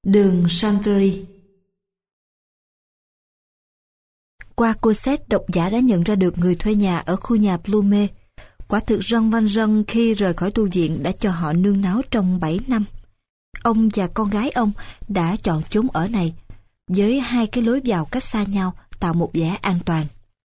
Đường Chanvrerie. Qua Cosette, độc giả đã nhận ra được người thuê nhà ở khu nhà Blume. Quả thực Jean Valjean khi rời khỏi tu viện đã cho họ nương náu trong 7 năm. Ông và con gái ông đã chọn chốn ở này, với 2 cái lối vào cách xa nhau, tạo một vẻ an toàn.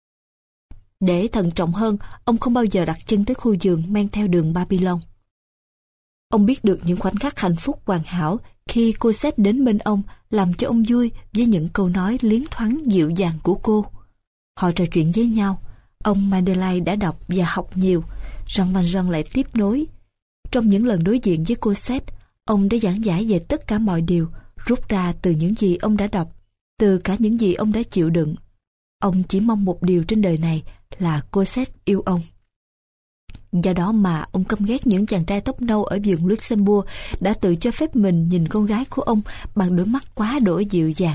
Để thận trọng hơn, ông không bao giờ đặt chân tới khu vườn men theo đường Babylon. Ông biết được những khoảnh khắc hạnh phúc hoàn hảo khi Cosette đến bên ông, làm cho ông vui với những câu nói liến thoáng dịu dàng của cô. Họ trò chuyện với nhau. Ông Madeleine đã đọc và học nhiều. Jean Valjean lại tiếp nối. Trong những lần đối diện với Cosette, ông đã giảng giải về tất cả mọi điều, rút ra từ những gì ông đã đọc, từ cả những gì ông đã chịu đựng. Ông chỉ mong một điều trên đời này là Cosette yêu ông. Do đó mà ông căm ghét những chàng trai tóc nâu ở vườn Luxembourg đã tự cho phép mình nhìn con gái của ông bằng đôi mắt quá đỗi dịu dàng.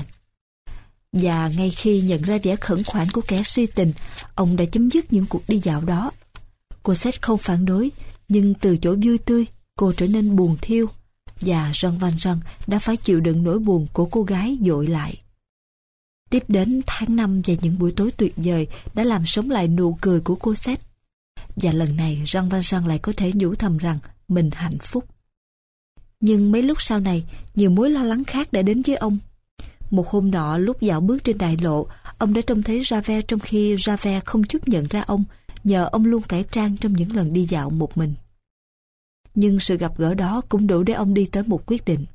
Và ngay khi nhận ra vẻ khẩn khoản của kẻ si tình, ông đã chấm dứt những cuộc đi dạo đó. Cosette không phản đối, nhưng từ chỗ vui tươi, cô trở nên buồn thiêu, và Jean Valjean đã phải chịu đựng nỗi buồn của cô gái dội lại. Tiếp đến tháng 5 và những buổi tối tuyệt vời đã làm sống lại nụ cười của Cosette. Và lần này Jean Valjean lại có thể nhủ thầm rằng mình hạnh phúc. Nhưng mấy lúc sau này, nhiều mối lo lắng khác đã đến với ông. Một hôm nọ, lúc dạo bước trên đại lộ, ông đã trông thấy Javert trong khi Javert không chút nhận ra ông, nhờ ông luôn cải trang trong những lần đi dạo một mình. Nhưng sự gặp gỡ đó cũng đủ để ông đi tới một quyết định.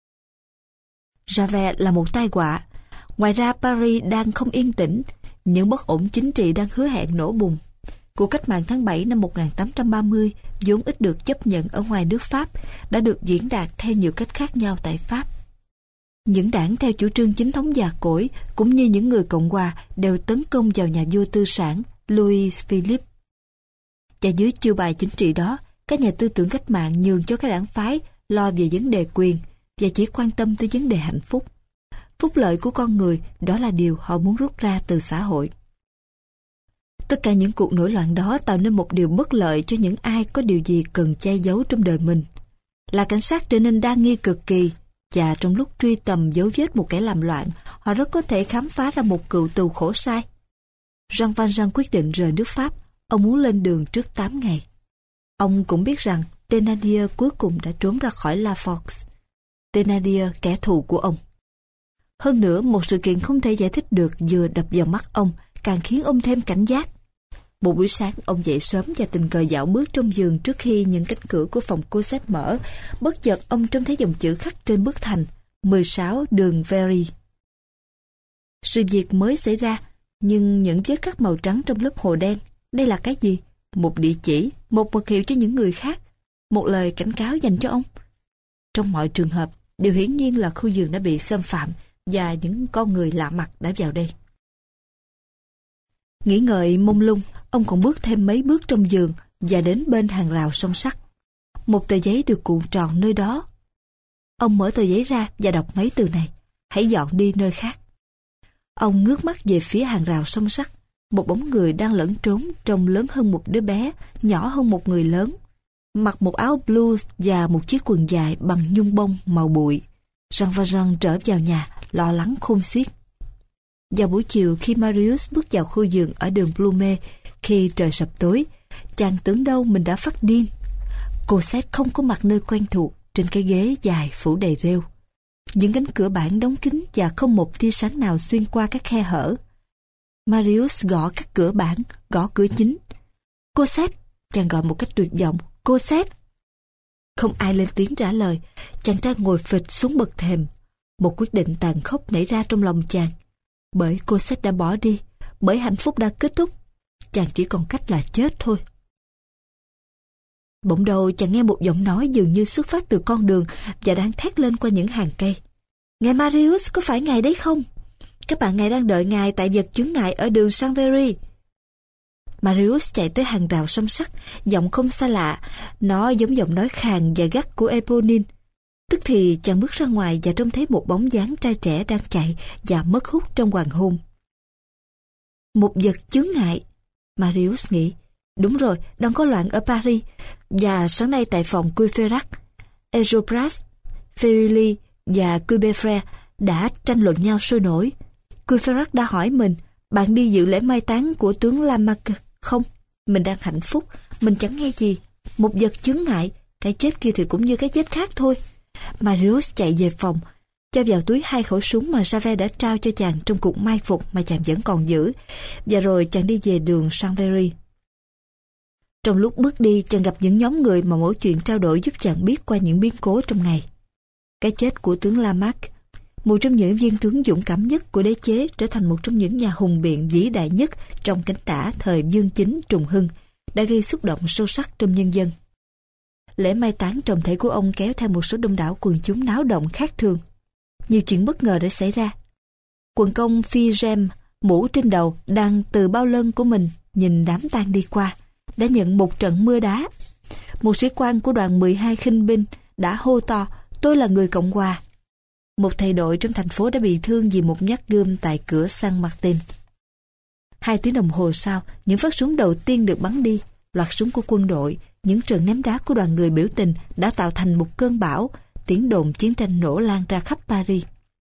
Javert là một tai họa. Ngoài ra Paris đang không yên tĩnh, những bất ổn chính trị đang hứa hẹn nổ bùng. Cuộc cách mạng tháng 7 năm 1830 vốn ít được chấp nhận ở ngoài nước Pháp đã được diễn đạt theo nhiều cách khác nhau tại Pháp. Những đảng theo chủ trương chính thống già cỗi cũng như những người Cộng hòa đều tấn công vào nhà vua tư sản Louis Philippe. Và dưới chiêu bài chính trị đó, các nhà tư tưởng cách mạng nhường cho các đảng phái lo về vấn đề quyền và chỉ quan tâm tới vấn đề hạnh phúc. Phúc lợi của con người, đó là điều họ muốn rút ra từ xã hội. Tất cả những cuộc nổi loạn đó tạo nên một điều bất lợi cho những ai có điều gì cần che giấu trong đời mình. Là cảnh sát trở nên đa nghi cực kỳ, và trong lúc truy tầm dấu vết một kẻ làm loạn, họ rất có thể khám phá ra một cựu tù khổ sai. Jean Valjean quyết định rời nước Pháp. Ông muốn lên đường trước 8 ngày. Ông cũng biết rằng Thénardier cuối cùng đã trốn ra khỏi La Force. Thénardier, kẻ thù của ông. Hơn nữa, một sự kiện không thể giải thích được vừa đập vào mắt ông, càng khiến ông thêm cảnh giác. Một buổi sáng, ông dậy sớm và tình cờ dạo bước trong vườn trước khi những cánh cửa của phòng Cosette mở. Bất chợt, ông trông thấy dòng chữ khắc trên bức thành 16 đường Very. Sự việc mới xảy ra, nhưng những vết khắc màu trắng trong lớp hồ đen, đây là cái gì? Một địa chỉ, một mật hiệu cho những người khác, một lời cảnh cáo dành cho ông. Trong mọi trường hợp, điều hiển nhiên là khu vườn đã bị xâm phạm và những con người lạ mặt đã vào đây. Nghĩ ngợi mông lung, ông còn bước thêm mấy bước trong vườn và đến bên hàng rào song sắt. Một tờ giấy được cuộn tròn nơi đó. Ông mở tờ giấy ra và đọc mấy từ này: hãy dọn đi nơi khác. Ông ngước mắt về phía hàng rào song sắt. Một bóng người đang lẫn trốn, trông lớn hơn một đứa bé, nhỏ hơn một người lớn, mặc một áo blue và một chiếc quần dài bằng nhung bông màu bụi. Jean Valjean trở vào nhà, lo lắng khôn xiết. Vào buổi chiều, khi Marius bước vào khu vườn ở đường Blume, khi trời sập tối, chàng tưởng đâu mình đã phát điên. Cosette không có mặt nơi quen thuộc, trên cái ghế dài phủ đầy rêu. Những cánh cửa bản đóng kín và không một tia sáng nào xuyên qua các khe hở. Marius gõ các cửa bản, gõ cửa chính. Cosette, chàng gọi một cách tuyệt vọng. Cosette. Không ai lên tiếng trả lời. Chàng trai ngồi phịch xuống bậc thềm. Một quyết định tàn khốc nảy ra trong lòng chàng. Bởi Cosette đã bỏ đi, bởi hạnh phúc đã kết thúc, chàng chỉ còn cách là chết thôi. Bỗng đầu chàng nghe một giọng nói dường như xuất phát từ con đường và đang thét lên qua những hàng cây. Ngài Marius, có phải ngài đấy không? Các bạn ngài đang đợi ngài tại vật chướng ngại ở đường Chanvrerie. Marius chạy tới hàng rào song sắt, giọng không xa lạ, nó giống giọng nói khàn và gắt của Eponine. Tức thì chàng bước ra ngoài và trông thấy một bóng dáng trai trẻ đang chạy và mất hút trong hoàng hôn. Một vật chướng ngại, Marius nghĩ. Đúng rồi, đang có loạn ở Paris. Và sáng nay tại phòng Courfeyrac, Enjolras, Feuilly và Courbevoie đã tranh luận nhau sôi nổi. Courfeyrac đã hỏi mình, bạn đi dự lễ mai táng của tướng Lamarque không? Mình đang hạnh phúc, mình chẳng nghe gì. Một vật chướng ngại, cái chết kia thì cũng như cái chết khác thôi. Marius chạy về phòng, cho vào túi 2 khẩu súng mà Javert đã trao cho chàng trong cuộc mai phục mà chàng vẫn còn giữ, và rồi chàng đi về đường Chanvrerie. Trong lúc bước đi, chàng gặp những nhóm người mà mỗi chuyện trao đổi giúp chàng biết qua những biến cố trong ngày. Cái chết của tướng Lamarque, một trong những viên tướng dũng cảm nhất của đế chế, trở thành một trong những nhà hùng biện vĩ đại nhất trong cánh tả thời Dương Chính Trùng Hưng, đã gây xúc động sâu sắc trong nhân dân. Lễ mai táng trọng thể của ông kéo theo một số đông đảo quần chúng náo động khác thường. Nhiều chuyện bất ngờ đã xảy ra. Quần công phi rem, mũ trên đầu, đang từ bao lân của mình nhìn đám tang đi qua, đã nhận một trận mưa đá. Một sĩ quan của đoàn 12 khinh binh đã hô to, tôi là người Cộng hòa. Một thầy đội trong thành phố đã bị thương vì một nhát gươm tại cửa San Martin. 2 tiếng đồng hồ sau, những phát súng đầu tiên được bắn đi. Loạt súng của quân đội, những trận ném đá của đoàn người biểu tình đã tạo thành một cơn bão. Tiếng đồn chiến tranh nổ lan ra khắp Paris.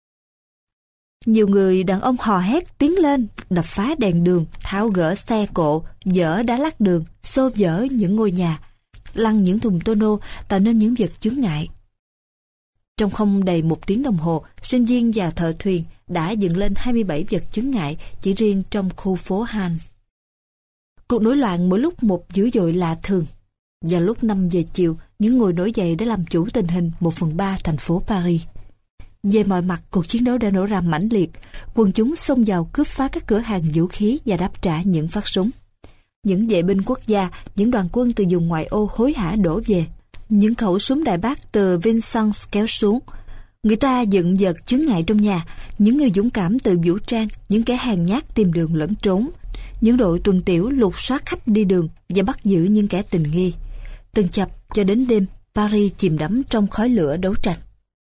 Nhiều người đàn ông hò hét tiến lên, đập phá đèn đường, tháo gỡ xe cộ, dỡ đá lát đường, xô vỡ những ngôi nhà, lăn những thùng tonneau, tạo nên những vật chướng ngại. Trong không đầy 1 tiếng đồng hồ, sinh viên và thợ thuyền đã dựng lên 27 vật chướng ngại chỉ riêng trong khu phố Han. Cuộc nổi loạn mỗi lúc một dữ dội lạ thường. Vào lúc 5 giờ chiều, những người nổi dậy đã làm chủ tình hình 1/3 thành phố Paris. Về mọi mặt, cuộc chiến đấu đã nổ ra mãnh liệt. Quần chúng xông vào cướp phá các cửa hàng vũ khí và đáp trả những phát súng. Những vệ binh quốc gia, những đoàn quân từ vùng ngoại ô hối hả đổ về. Những khẩu súng đại bác từ Vincennes kéo xuống. Người ta dựng vật chướng ngại trong nhà. Những người dũng cảm từ vũ trang, những kẻ hèn nhát tìm đường lẫn trốn. Những đội tuần tiểu lục soát khách đi đường và bắt giữ những kẻ tình nghi. Từng chập cho đến đêm, Paris chìm đắm trong khói lửa đấu tranh.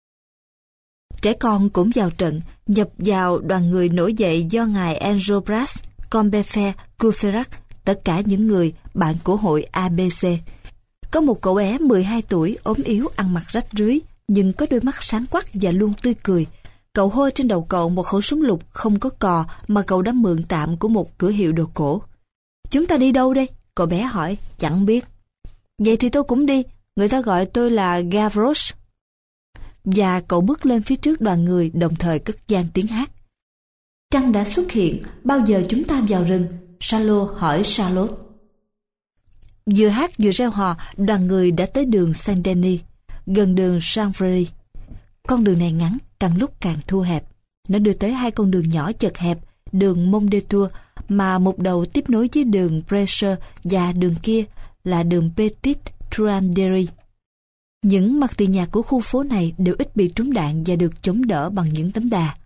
Trẻ con cũng vào trận, nhập vào đoàn người nổi dậy do ngài Enjolras, Combeferre, Courfeyrac, tất cả những người bạn của hội ABC. Có một cậu bé 12 tuổi ốm yếu, ăn mặc rách rưới, nhưng có đôi mắt sáng quắc và luôn tươi cười. Cậu hôi trên đầu cậu một khẩu súng lục không có cò mà cậu đã mượn tạm của một cửa hiệu đồ cổ. Chúng ta đi đâu đây? Cậu bé hỏi. Chẳng biết. Vậy thì tôi cũng đi. Người ta gọi tôi là Gavroche. Và cậu bước lên phía trước đoàn người, đồng thời cất vang tiếng hát. Trăng đã xuất hiện, bao giờ chúng ta vào rừng? Charlot hỏi Charlotte. Vừa hát vừa reo hò, đoàn người đã tới đường Saint-Denis, gần đường Chanvrerie. Con đường này ngắn, càng lúc càng thu hẹp. Nó đưa tới 2 con đường nhỏ chật hẹp, đường Mondétour, mà một đầu tiếp nối với đường Brescher và đường kia là đường Petit Truanderie. Những mặt tiền nhà của khu phố này đều ít bị trúng đạn và được chống đỡ bằng những tấm đà.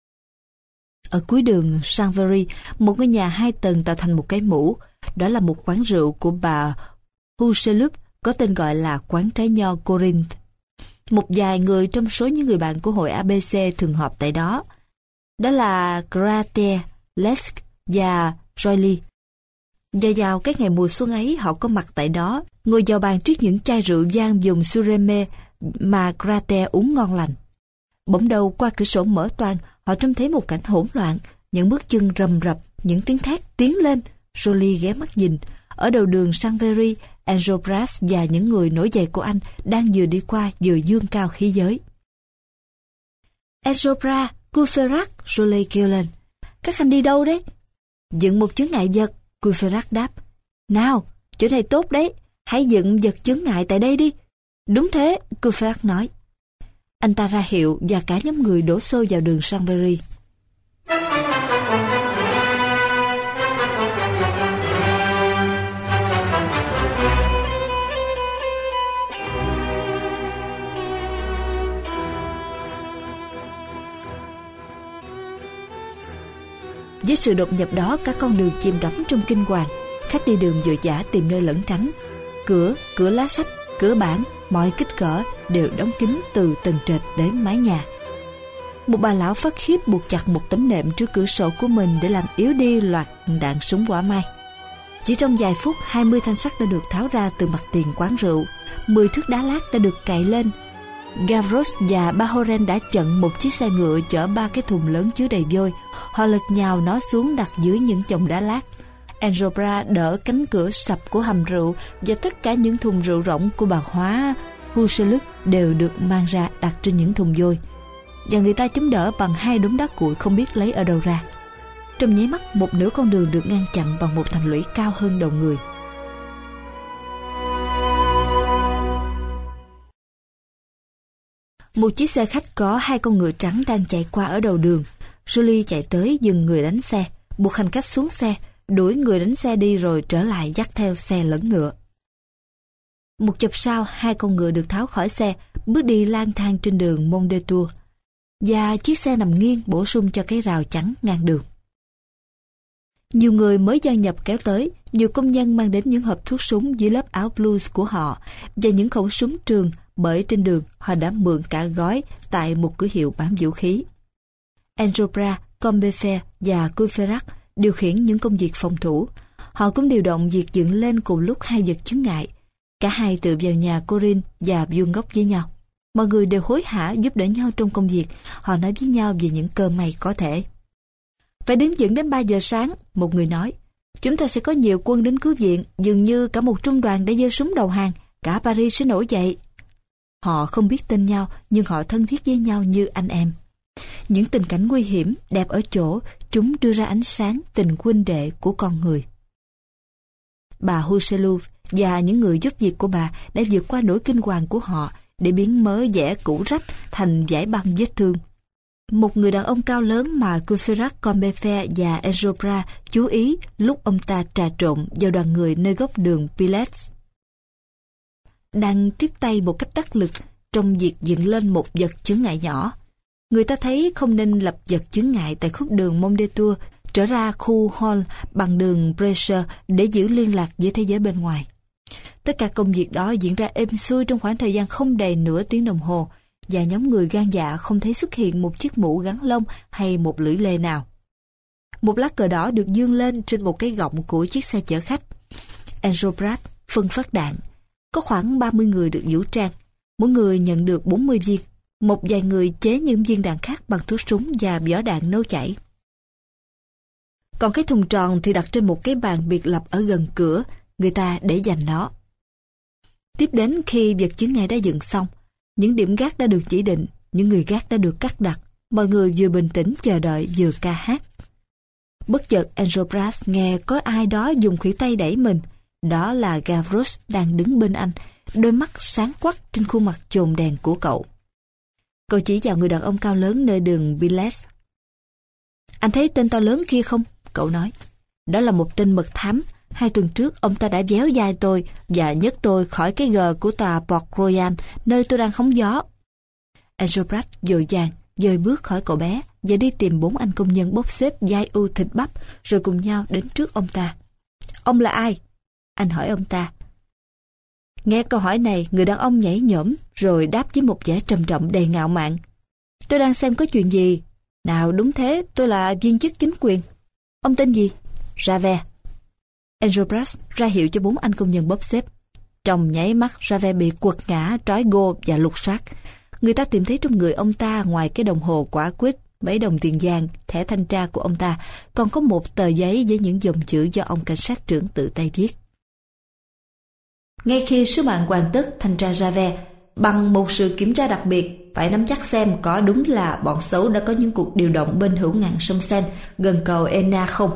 Ở cuối đường Chanvrerie, một ngôi nhà 2 tầng tạo thành một cái mũ. Đó là một quán rượu của bà Hucheloup, có tên gọi là quán trái nho Corinth. Một vài người trong số những người bạn của hội ABC thường họp tại đó. Đó là Grater, Lesk và Joly. Và vào cái ngày mùa xuân ấy, họ có mặt tại đó, ngồi vào bàn trước những chai rượu vang dùng Sureme mà Grater uống ngon lành. Bỗng đầu qua cửa sổ mở toang, họ trông thấy một cảnh hỗn loạn, những bước chân rầm rập, những tiếng thét tiến lên. Joly ghé mắt nhìn. Ở đầu đường Chanvrerie, Enjolras và những người nổi dậy của anh đang vừa đi qua vừa dương cao khí giới. Enjolras, Courfeyrac, Joly kêu lên. Các anh đi đâu đấy? Dựng một chướng ngại vật, Courfeyrac đáp. Nào, chỗ này tốt đấy, hãy dựng vật chướng ngại tại đây đi. Đúng thế, Courfeyrac nói. Anh ta ra hiệu và cả nhóm người đổ xô vào đường Chanvrerie. Với sự đột nhập đó, các con đường chìm đắm trong kinh hoàng. Khách đi đường vội vã tìm nơi lẩn tránh. Cửa lá sách, cửa bảng, mọi kích cỡ đều đóng kín từ tầng trệt đến mái nhà. Một bà lão phát khiếp buộc chặt một tấm nệm trước cửa sổ của mình để làm yếu đi loạt đạn súng quả mai. Chỉ trong vài phút, 20 thanh sắt đã được tháo ra từ mặt tiền quán rượu. 10 thước đá lát đã được cày lên. Gavroche và Bahoren đã chặn một chiếc xe ngựa chở 3 cái thùng lớn chứa đầy vôi. Họ lật nhào nó xuống đặt dưới những chồng đá lát. Enjolras đỡ cánh cửa sập của hầm rượu và tất cả những thùng rượu rỗng của bà hóa Hucheloup đều được mang ra đặt trên những thùng vôi. Và người ta chống đỡ bằng 2 đống đá cuội không biết lấy ở đâu ra. Trong nháy mắt, một nửa con đường được ngăn chặn bằng một thành lũy cao hơn đầu người. Một chiếc xe khách có 2 con ngựa trắng đang chạy qua ở đầu đường. Joly chạy tới dừng người đánh xe, buộc hành khách xuống xe, đuổi người đánh xe đi rồi trở lại dắt theo xe lẫn ngựa. Một chập sau, 2 con ngựa được tháo khỏi xe, bước đi lang thang trên đường Mont des Tours, và chiếc xe nằm nghiêng bổ sung cho cái rào chắn ngang đường. Nhiều người mới gia nhập kéo tới, nhiều công nhân mang đến những hộp thuốc súng dưới lớp áo blues của họ và những khẩu súng trường, bởi trên đường họ đã mượn cả gói tại một cửa hiệu bán vũ khí. Enjolras, Combeferre và Courfeyrac điều khiển những công việc phòng thủ. Họ cũng điều động việc dựng lên cùng lúc 2 vật chướng ngại. Cả hai tựa vào nhà Corinne và vuông góc với nhau. Mọi người đều hối hả giúp đỡ nhau trong công việc. Họ nói với nhau về những cơ may có thể. Phải đứng vững đến 3 giờ sáng, một người nói. Chúng ta sẽ có nhiều quân đến cứu viện, dường như cả một trung đoàn đã giơ súng đầu hàng. Cả Paris sẽ nổi dậy. Họ không biết tên nhau, nhưng họ thân thiết với nhau như anh em. Những tình cảnh nguy hiểm, đẹp ở chỗ, chúng đưa ra ánh sáng tình huynh đệ của con người. Bà Hucheloup và những người giúp việc của bà đã vượt qua nỗi kinh hoàng của họ để biến mớ vẽ cũ rách thành vải băng vết thương. Một người đàn ông cao lớn mà Courfeyrac, Combeferre và Enjolras chú ý lúc ông ta trà trộn vào đoàn người nơi góc đường Pilettes, đang tiếp tay một cách đắc lực trong việc dựng lên một vật chướng ngại nhỏ. Người ta thấy không nên lập vật chướng ngại tại khúc đường Mont des Tours trở ra khu Hall bằng đường Brescia để giữ liên lạc với thế giới bên ngoài. Tất cả công việc đó diễn ra êm xuôi trong khoảng thời gian không đầy nửa tiếng đồng hồ, và nhóm người gan dạ không thấy xuất hiện một chiếc mũ gắn lông hay một lưỡi lê nào. Một lá cờ đỏ được dương lên trên một cái gọng của chiếc xe chở khách. Enjolras phân phát đạn. Có khoảng 30 người được vũ trang, mỗi người nhận được 40 viên. Một vài người chế những viên đạn khác bằng thuốc súng và vỏ đạn nấu chảy. Còn cái thùng tròn thì đặt trên một cái bàn biệt lập ở gần cửa, người ta để dành nó. Tiếp đến khi vật chướng ngại đã dựng xong, những điểm gác đã được chỉ định, những người gác đã được cắt đặt, mọi người vừa bình tĩnh chờ đợi vừa ca hát. Bất chợt Enjolras nghe có ai đó dùng khuỷu tay đẩy mình. Đó là Gavroche đang đứng bên anh, đôi mắt sáng quắc trên khuôn mặt chồn đèn của cậu. Cậu chỉ vào người đàn ông cao lớn nơi đường Pilettes. Anh thấy tên to lớn kia không? Cậu nói. Đó là một tên mật thám. 2 tuần trước ông ta đã véo vai tôi và nhấc tôi khỏi cái gờ của tòa Port Royal nơi tôi đang hóng gió. Enjolras vội vàng dời bước khỏi cậu bé và đi tìm 4 anh công nhân bốc xếp vai u thịt bắp rồi cùng nhau đến trước ông ta. Ông là ai? Anh hỏi ông ta. Nghe câu hỏi này, người đàn ông nhảy nhổm rồi đáp với một vẻ trầm trọng đầy ngạo mạn. Tôi đang xem có chuyện gì. Nào đúng thế, tôi là viên chức chính quyền. Ông tên gì? Javert. Enjolras ra hiệu cho 4 anh công nhân bóp xếp. Trong nháy mắt, Javert bị quật ngã, trói gô và lục soát. Người ta tìm thấy trong người ông ta ngoài cái đồng hồ quả quýt, 7 đồng tiền vàng, thẻ thanh tra của ông ta, còn có một tờ giấy với những dòng chữ do ông cảnh sát trưởng tự tay viết. Ngay khi sứ mạng hoàn tất, thanh tra Javert bằng một sự kiểm tra đặc biệt phải nắm chắc xem có đúng là bọn xấu đã có những cuộc điều động bên hữu ngạn sông Seine gần cầu Enna không.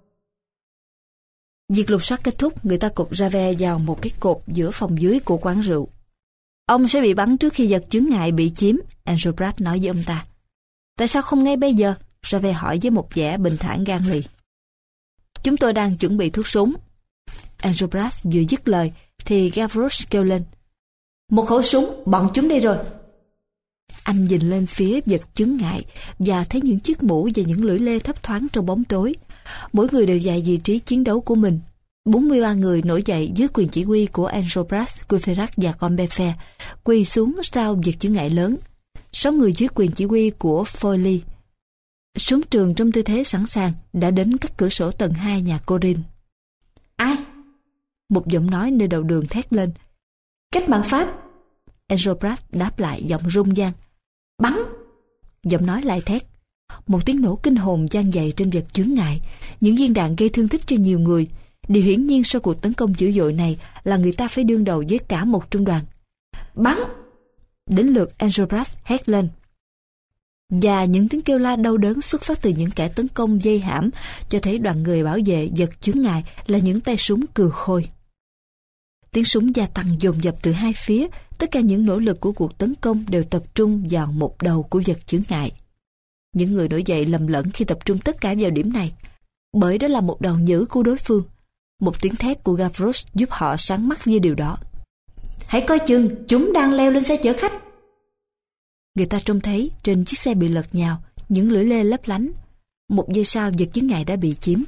Việc lục soát kết thúc, người ta cột Javert vào một cái cột giữa phòng dưới của quán rượu. Ông sẽ bị bắn trước khi vật chướng ngại bị chiếm, Enjolras nói với ông ta. Tại sao không ngay bây giờ? Javert hỏi với một vẻ bình thản gan lì. Chúng tôi đang chuẩn bị thuốc súng. Enjolras vừa dứt lời thì Gavroche kêu lên. Một khẩu súng, bọn chúng đây rồi. Anh nhìn lên phía vật chướng ngại và thấy những chiếc mũ và những lưỡi lê thấp thoáng trong bóng tối. Mỗi người đều dạy vị trí chiến đấu của mình. 43 người nổi dậy dưới quyền chỉ huy của Enjolras, Courfeyrac và Combeferre, quỳ xuống sau vật chướng ngại lớn. 6 người dưới quyền chỉ huy của Foily, súng trường trong tư thế sẵn sàng, đã đến các cửa sổ tầng 2 nhà Corinne. Ai? Một giọng nói nơi đầu đường thét lên. Cách mạng Pháp. Enjolras đáp lại giọng rung rang. Bắn! Giọng nói lại thét. Một tiếng nổ kinh hồn vang dậy trên vật chướng ngại. Những viên đạn gây thương tích cho nhiều người. Điều hiển nhiên sau cuộc tấn công dữ dội này là người ta phải đương đầu với cả một trung đoàn. Bắn! Đến lượt Enjolras hét lên. Và những tiếng kêu la đau đớn xuất phát từ những kẻ tấn công dây hãm cho thấy đoàn người bảo vệ vật chướng ngại là những tay súng cừ khôi. Tiếng súng gia tăng dồn dập từ hai phía. Tất cả những nỗ lực của cuộc tấn công đều tập trung vào một đầu của vật chướng ngại. Những người nổi dậy lầm lẫn khi tập trung tất cả vào điểm này, bởi đó là một đầu nhử của đối phương. Một tiếng thét của Gavroche giúp họ sáng mắt với điều đó. Hãy coi chừng, chúng đang leo lên xe chở khách. Người ta trông thấy trên chiếc xe bị lật nhào, những lưỡi lê lấp lánh. Một giây sau vật chướng ngại đã bị chiếm.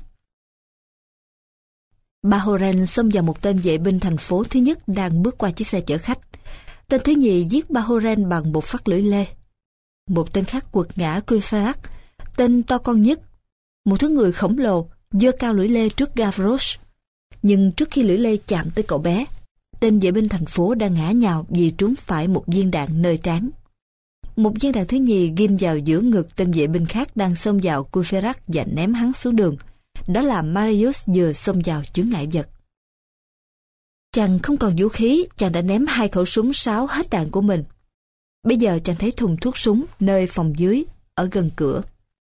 Bahoren xông vào một tên vệ binh thành phố thứ nhất đang bước qua chiếc xe chở khách. Tên thứ nhì giết Bahoren bằng một phát lưỡi lê. Một tên khác quật ngã Courfeyrac, tên to con nhất, một thứ người khổng lồ, giơ cao lưỡi lê trước Gavroche. Nhưng trước khi lưỡi lê chạm tới cậu bé, tên vệ binh thành phố đã ngã nhào vì trúng phải một viên đạn nơi trán. Một viên đạn thứ nhì ghim vào giữa ngực tên vệ binh khác đang xông vào Courfeyrac và ném hắn xuống đường. Đó là Marius vừa xông vào chướng ngại vật. Chàng không còn vũ khí, chàng đã ném 2 khẩu súng sáo hết đạn của mình. Bây giờ chàng thấy thùng thuốc súng nơi phòng dưới, ở gần cửa.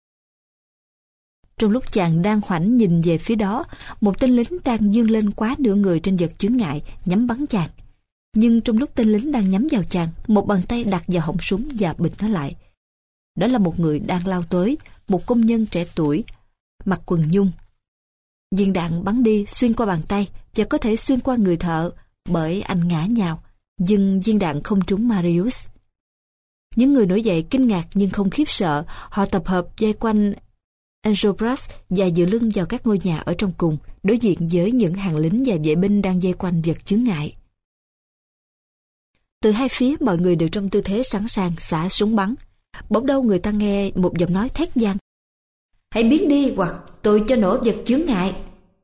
Trong lúc chàng đang khoảnh nhìn về phía đó, một tên lính đang giương lên quá nửa người trên vật chướng ngại, nhắm bắn chàng. Nhưng trong lúc tên lính đang nhắm vào chàng, một bàn tay đặt vào họng súng và bịt nó lại. Đó là một người đang lao tới, một công nhân trẻ tuổi, mặc quần nhung. Viên đạn bắn đi xuyên qua bàn tay và có thể xuyên qua người thợ, bởi anh ngã nhào, nhưng viên đạn không trúng Marius. Những người nổi dậy kinh ngạc nhưng không khiếp sợ, họ tập hợp vây quanh Enjolras và dựa lưng vào các ngôi nhà ở trong cùng, đối diện với những hàng lính và vệ binh đang vây quanh vật chướng ngại. Từ hai phía mọi người đều trong tư thế sẵn sàng xả súng bắn. Bỗng đâu người ta nghe một giọng nói thét vang. Hãy biến đi hoặc tôi cho nổ vật chướng ngại.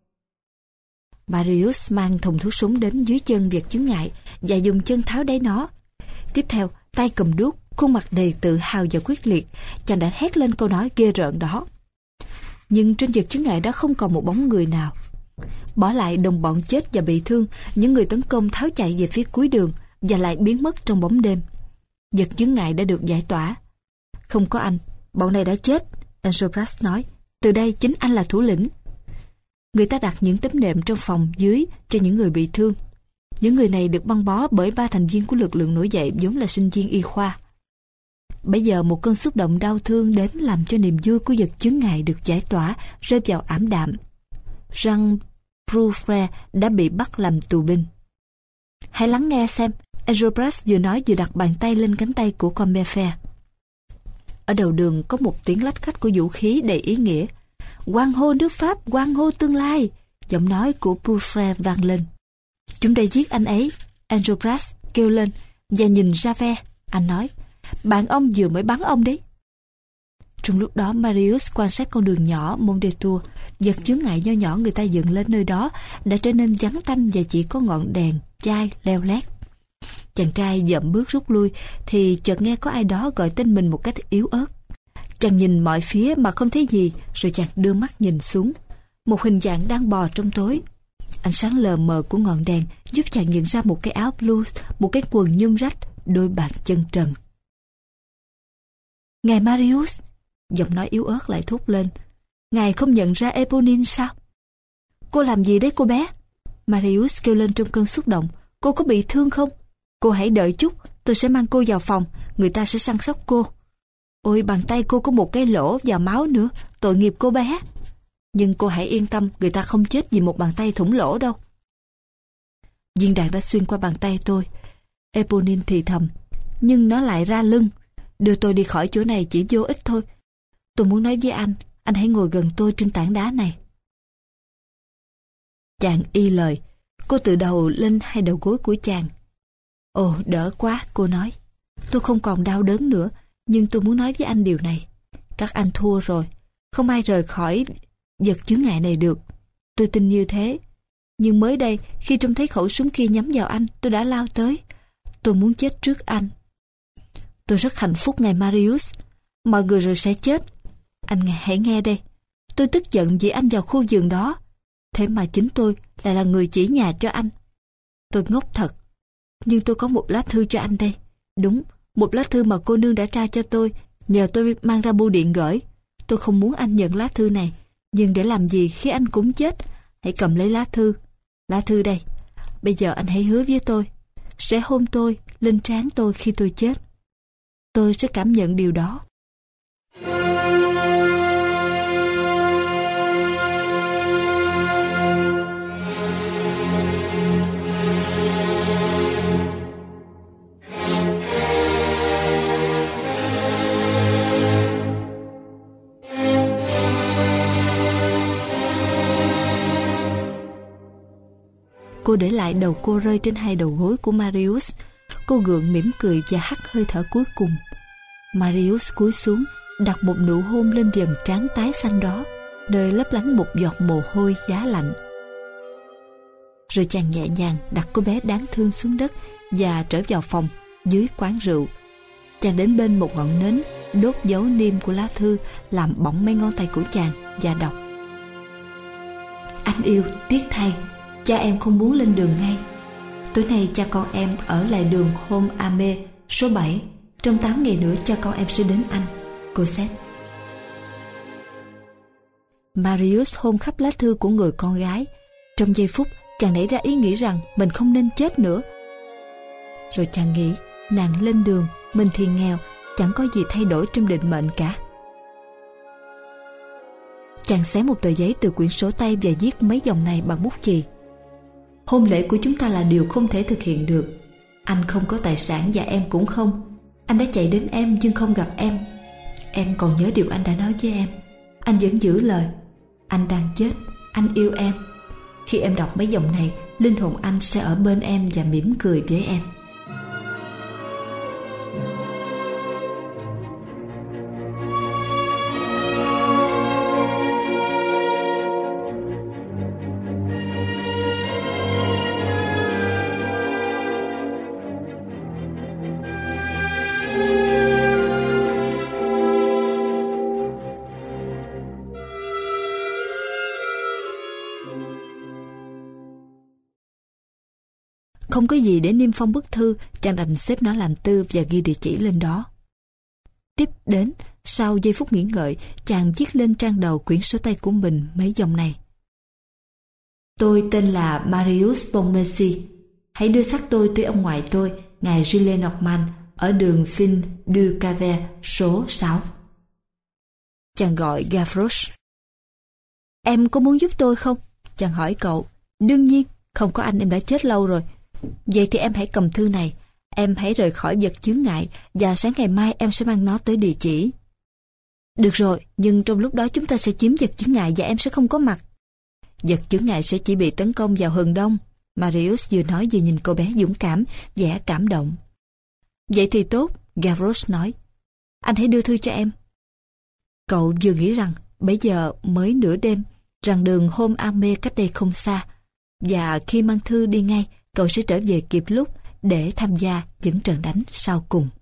Marius mang thùng thuốc súng đến dưới chân vật chướng ngại và dùng chân tháo đáy nó. Tiếp theo, tay cầm đuốc, khuôn mặt đầy tự hào và quyết liệt, chàng đã hét lên câu nói ghê rợn đó. Nhưng trên vật chướng ngại đó không còn một bóng người nào. Bỏ lại đồng bọn chết và bị thương, những người tấn công tháo chạy về phía cuối đường và lại biến mất trong bóng đêm. Vật chướng ngại đã được giải tỏa. Không có anh, bọn này đã chết, Enjolras nói. Từ đây chính anh là thủ lĩnh. Người ta đặt những tấm nệm trong phòng dưới cho những người bị thương. Những người này được băng bó bởi 3 thành viên của lực lượng nổi dậy vốn là sinh viên y khoa. Bây giờ một cơn xúc động đau thương đến làm cho niềm vui của vật chướng ngại được giải tỏa rơi vào ảm đạm. Jean Prouvaire đã bị bắt làm tù binh. Hãy lắng nghe xem, Enjolras vừa nói vừa đặt bàn tay lên cánh tay của Combeferre. Ở đầu đường có một tiếng lách cách của vũ khí đầy ý nghĩa. Hoan hô nước Pháp, hoan hô tương lai, giọng nói của Prouvaire vang lên. Chúng đã giết anh ấy, Enjolras kêu lên và nhìn Javert. Anh nói, bạn ông vừa mới bắn ông đấy. Trong lúc đó Marius quan sát con đường nhỏ Mondétour. Vật chướng ngại nho nhỏ người ta dựng lên nơi đó đã trở nên vắng tanh và chỉ có ngọn đèn chai leo lét. Chàng trai dậm bước rút lui thì chợt nghe có ai đó gọi tên mình một cách yếu ớt. Chàng nhìn mọi phía mà không thấy gì, rồi chàng đưa mắt nhìn xuống. Một hình dạng đang bò trong tối. Ánh sáng lờ mờ của ngọn đèn giúp chàng nhận ra một cái áo blues, một cái quần nhung rách, đôi bàn chân trần. Ngài Marius, giọng nói yếu ớt lại thốt lên. Ngài không nhận ra Eponine sao? Cô làm gì đấy cô bé? Marius kêu lên trong cơn xúc động. Cô có bị thương không? Cô hãy đợi chút, tôi sẽ mang cô vào phòng, người ta sẽ săn sóc cô. Ôi, bàn tay cô có một cái lỗ và máu nữa, tội nghiệp cô bé. Nhưng cô hãy yên tâm, người ta không chết vì một bàn tay thủng lỗ đâu. Viên đạn đã xuyên qua bàn tay tôi. Eponine thì thầm, nhưng nó lại ra lưng. Đưa tôi đi khỏi chỗ này chỉ vô ích thôi. Tôi muốn nói với anh hãy ngồi gần tôi trên tảng đá này. Chàng y lời. Cô tự đầu lên 2 đầu gối của chàng. Ồ, đỡ quá, cô nói. Tôi không còn đau đớn nữa, nhưng tôi muốn nói với anh điều này. Các anh thua rồi. Không ai rời khỏi vật chướng ngại này được. Tôi tin như thế. Nhưng mới đây, khi trông thấy khẩu súng kia nhắm vào anh, tôi đã lao tới. Tôi muốn chết trước anh. Tôi rất hạnh phúc ngài Marius. Mọi người rồi sẽ chết. Anh hãy nghe đây. Tôi tức giận vì anh vào khu vườn đó. Thế mà chính tôi lại là người chỉ nhà cho anh. Tôi ngốc thật. Nhưng tôi có một lá thư cho anh đây. Đúng, một lá thư mà cô nương đã trao cho tôi, nhờ tôi mang ra bưu điện gửi. Tôi không muốn anh nhận lá thư này. Nhưng để làm gì khi anh cũng chết? Hãy cầm lấy lá thư. Lá thư đây. Bây giờ anh hãy hứa với tôi. Sẽ hôn tôi lên trán tôi khi tôi chết. Tôi sẽ cảm nhận điều đó. Cô để lại đầu cô rơi trên hai đầu gối của Marius. Cô gượng mỉm cười và hắt hơi thở cuối cùng. Marius cúi xuống, đặt một nụ hôn lên vầng trán tái xanh đó, nơi lấp lánh một giọt mồ hôi giá lạnh. Rồi chàng nhẹ nhàng đặt cô bé đáng thương xuống đất và trở vào phòng dưới quán rượu. Chàng đến bên một ngọn nến, đốt dấu niêm của lá thư làm bỏng mấy ngón tay của chàng và đọc: Anh yêu, tiếc thay, cha em không muốn lên đường ngay. Tối nay cha con em ở lại đường Home Ame số 7. Trong 8 ngày nữa cha con em sẽ đến anh. Cosette. Marius hôn khắp lá thư của người con gái. Trong giây phút, chàng nảy ra ý nghĩ rằng mình không nên chết nữa. Rồi chàng nghĩ, nàng lên đường, mình thì nghèo, chẳng có gì thay đổi trong định mệnh cả. Chàng xé một tờ giấy từ quyển sổ tay và viết mấy dòng này bằng bút chì. Hôn lễ của chúng ta là điều không thể thực hiện được. Anh không có tài sản và em cũng không. Anh đã chạy đến em nhưng không gặp em. Em còn nhớ điều anh đã nói với em. Anh vẫn giữ lời. Anh đang chết. Anh yêu em. Khi em đọc mấy dòng này, linh hồn anh sẽ ở bên em và mỉm cười với em. Không có gì để niêm phong bức thư, chàng đành xếp nó làm tư và ghi địa chỉ lên đó. Tiếp đến, sau giây phút nghĩ ngợi, chàng viết lên trang đầu quyển sổ tay của mình mấy dòng này: Tôi tên là Marius Pontmercy. Hãy đưa xác tôi tới ông ngoại tôi, ngài Gilles Normand, ở đường Fin du Calvaire số 6. Chàng gọi Gavroche. Em có muốn giúp tôi không? Chàng hỏi cậu. Đương nhiên, không có anh em đã chết lâu rồi. Vậy thì em hãy cầm thư này. Em hãy rời khỏi vật chướng ngại và sáng ngày mai em sẽ mang nó tới địa chỉ. Được rồi, nhưng trong lúc đó chúng ta sẽ chiếm vật chướng ngại và em sẽ không có mặt. Vật chướng ngại sẽ chỉ bị tấn công vào hừng đông. Marius vừa nói vừa nhìn cô bé dũng cảm, vẻ cảm động. Vậy thì tốt, Gavroche nói. Anh hãy đưa thư cho em. Cậu vừa nghĩ rằng bây giờ mới nửa đêm, rằng đường Home Ame cách đây không xa, và khi mang thư đi ngay, cậu sẽ trở về kịp lúc để tham gia những trận đánh sau cùng.